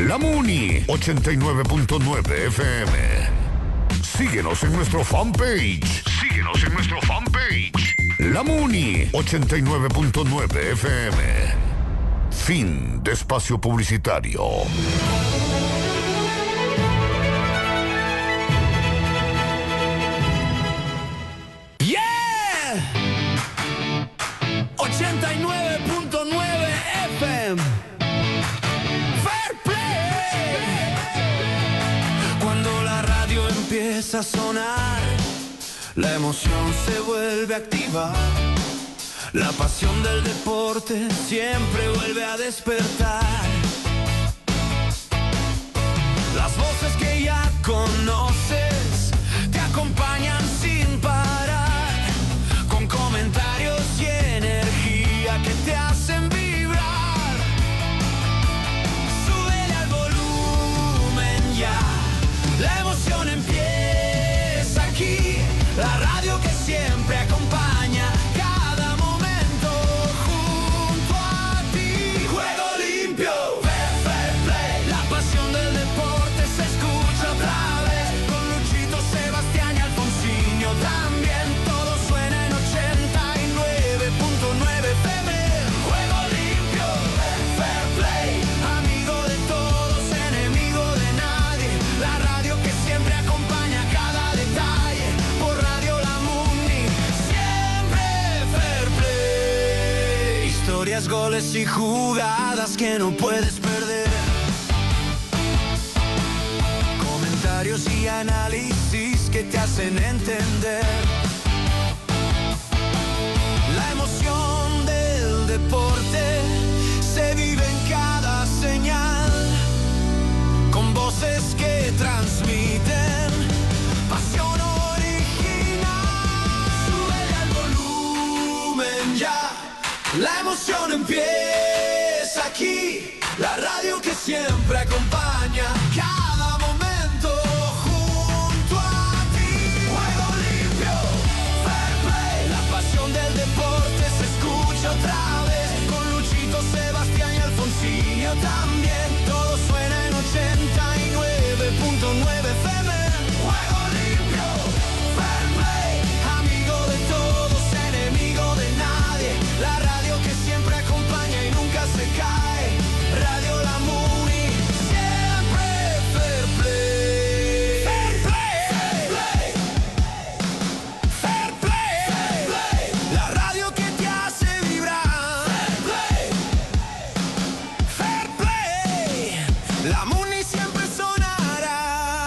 La Muni 89.9 FM. Síguenos en nuestro fanpage. La Muni 89.9 FM. Fin de espacio publicitario. ¡Yeah! 89.9 FM. Fair Play. Cuando la radio empieza a sonar, la emoción se vuelve activa. La pasión del deporte siempre vuelve a despertar. Las voces que ya conoces te acompañan sin parar, con comentarios y energía que te hacen vibrar. Súbele al volumen ya, la emoción empieza aquí. La radio que siempre acompaña cada momento junto a ti. Juego limpio, fair play. La pasión del deporte se escucha otra vez, con Luchito, Sebastián y Alfonsinho también. Todo suena en 89.9 FM. Juego limpio, fair play. Amigo de todos, enemigo de nadie. La radio que siempre acompaña cada detalle. Por Radio La Muni, siempre fair play. Historias, goles y jugadas que no puedes perder. Comentarios y análisis que te hacen entender. La emoción del deporte se vive en cada señal, con voces que transmiten pasión original. Súbele al volumen ya, la emoción empieza aquí. La radio que siempre acompaña cada momento junto a ti. Juego limpio, fair play. La pasión del deporte se escucha otra vez, con Luchito, Sebastián y Alfonsinho también. Todo suena en 89.9 FM. Juego limpio, fair play. Amigo de todos, enemigo de nadie. La radio que siempre acompaña y nunca se cae. Radio La Muni, siempre fair play. Fair play, fair play, fair play, fair play. La radio que te hace vibrar. Fair play, La Muni siempre sonará.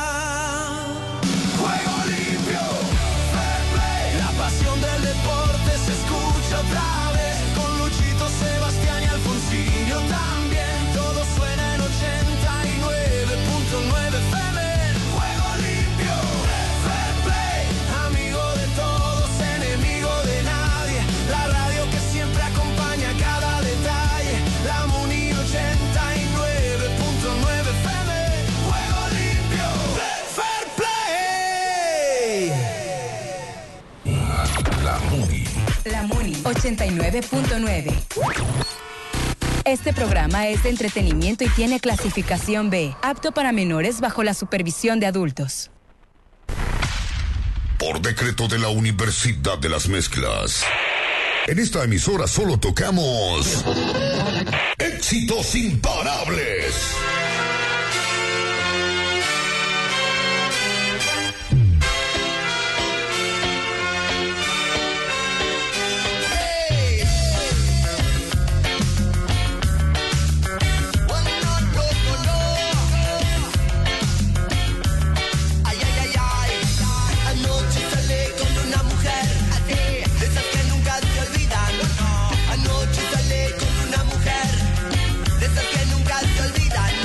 Juego limpio, fair play. La pasión del deporte se escucha otra vez, con Luchito, Sebastián y Alfonsinho también. Todo suena en 89.9 FM. Juego limpio, fair play. Amigo de todos, enemigo de nadie. La radio que siempre acompaña cada detalle. La Muni 89.9 FM. Juego limpio, fair play. La Muni. La Muni 89.9. Este programa es de entretenimiento y tiene clasificación B, apto para menores bajo la supervisión de adultos. Por decreto de la Universidad de las Mezclas, en esta emisora solo tocamos éxitos imparables. Ay, ay, ay, ay. Anoche salí con una mujer así, de esas que nunca se olvidan. Anoche salí con una mujer de esas que nunca se olvidan.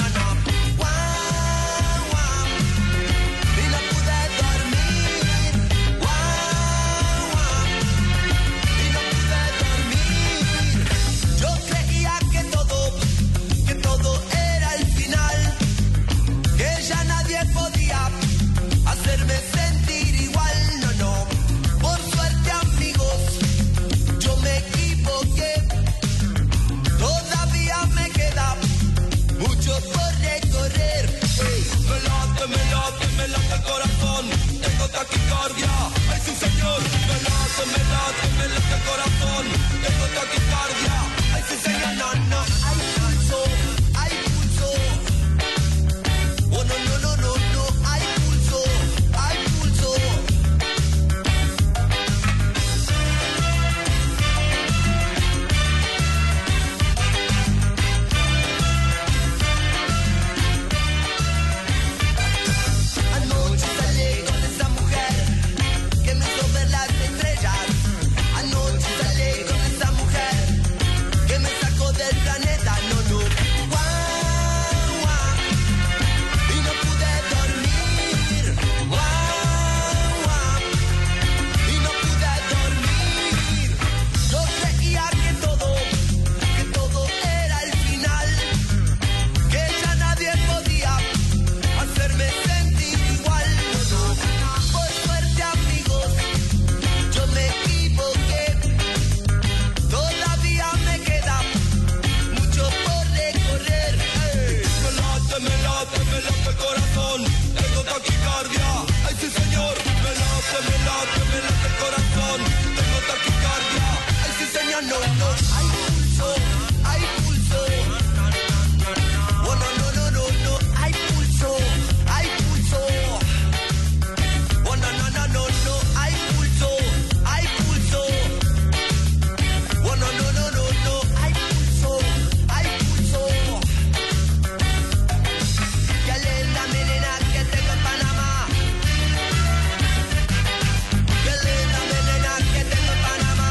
me late el corazón. Tengo taquicardia, ay sí señor. Me late el corazón. Tengo taquicardia, ay sí señor. No, no, hay pulso, hay pulso. Oh no, no, no, no, no, hay pulso, hay pulso. Anoche salí con esa mujer que me hizo ver las estrellas. Anoche salí con esa mujer que me sacó del planeta. No, no, guau, guau. Y no pude dormir. Guau, guau. Y no pude dormir. Yo creía que todo era el final. Que ya nadie podía hacerme sentir igual. No, no, por suerte amigos, yo me equivoqué. Todavía me queda mucho por recorrer. Me late el corazón. Tengo taquicardia, ay sí señor. Me late el corazón. Tengo taquicardia, ay sí señor. No, no, hay pulso, hay pulso. Oh no, no, no, no, no, hay pulso, hay pulso. Oh no, no, no, no, no, hay pulso, hay pulso. Oh no, no, no, no, no, hay pulso, hay pulso. Ya le la menena que tengo en Panamá. Ya le la menena que tengo en Panamá.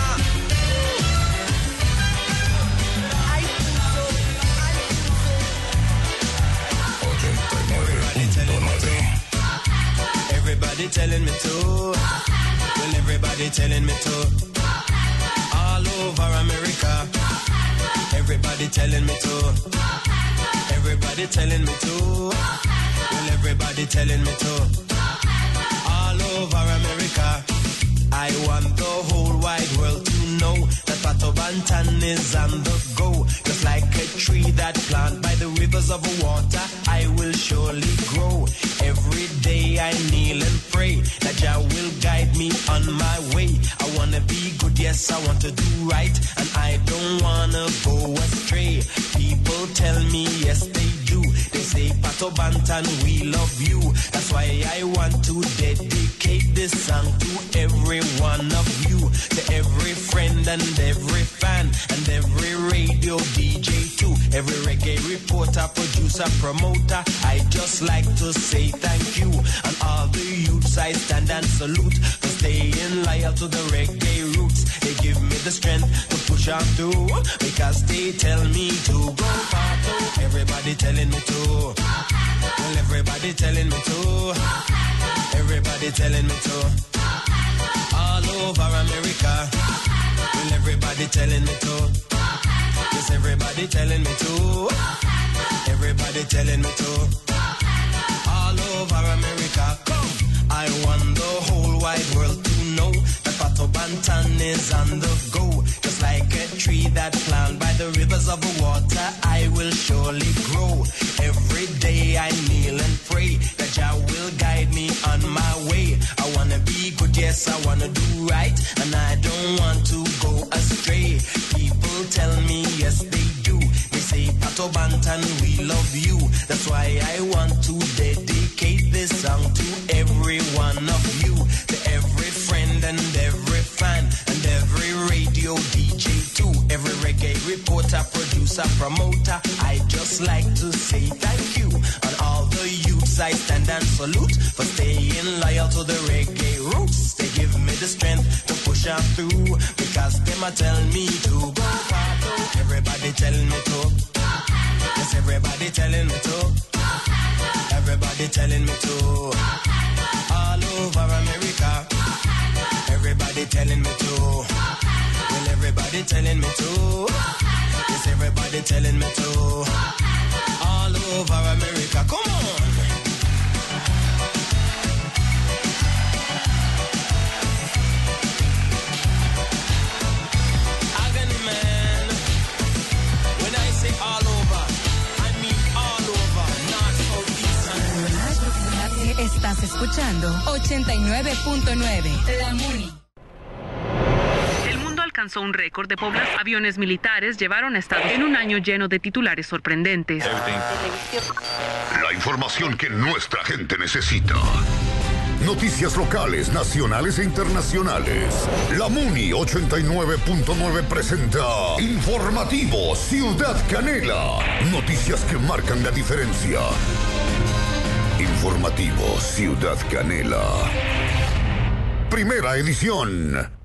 Hay pulso, hay pulso. 89.9. Everybody telling me to. Well, everybody telling me to. All over America. Everybody telling me to. Everybody telling me to. Well, everybody telling me to. All over America. I want the whole wide world to know that Pato Bantan is on the go. Just like a tree that planted by the rivers of water, I will surely grow. Every day I kneel and pray that Jah will guide me on my way. I wanna be good, yes, I want to do right, and I don't wanna go astray. People tell me, yes, they do. They say, Pato Bantan, we love you. That's why I want to dedicate this song to every one of you, to every friend and every fan, and every radio DJ too, every reggae reporter, producer, promoter. I just like to say thank you, and all the youths I stand and salute for staying loyal to the reggae roots. They give me the strength to push on through, because they tell me to go far. Everybody telling me to. Well, everybody telling me to. Everybody telling me to. All over America. Well, everybody telling me to. Yes, everybody telling me to. Everybody telling me to. All over America. Come. I want the whole wide world to know that Pato Bantan is on the go. Just like a tree that planted by the rivers of water, I will surely grow. Every day I kneel and pray that Jah will guide me on my way. I wanna be good, yes, I wanna do right, and I don't want to go astray. People tell me, yes, they do. They say, Pato Bantan, we love you. That's why I want to dedicate this song to every one of you, to every friend and every fan, and every radio DJ too, every reggae reporter, producer, promoter. I just like to say thank you, and all the youths I stand and salute for staying loyal to the reggae roots. They give me the strength to push on through, because them a tell me to go far. Everybody telling me to. Yes, everybody telling me to. Everybody telling me to. All over America. Everybody telling me to. Well, everybody telling me to. Yes, everybody telling me to. All over America. Come on. Agony man. When I say all over, I mean all over. North, south, east, and west. Estás escuchando 89.9 La Muni. Alcanzó un récord de población. Aviones militares llevaron a Estados Unidos en un año lleno de titulares sorprendentes. La información que nuestra gente necesita. Noticias locales, nacionales e internacionales. La Muni 89.9 presenta Informativo Ciudad Canela. Noticias que marcan la diferencia. Informativo Ciudad Canela. Primera edición.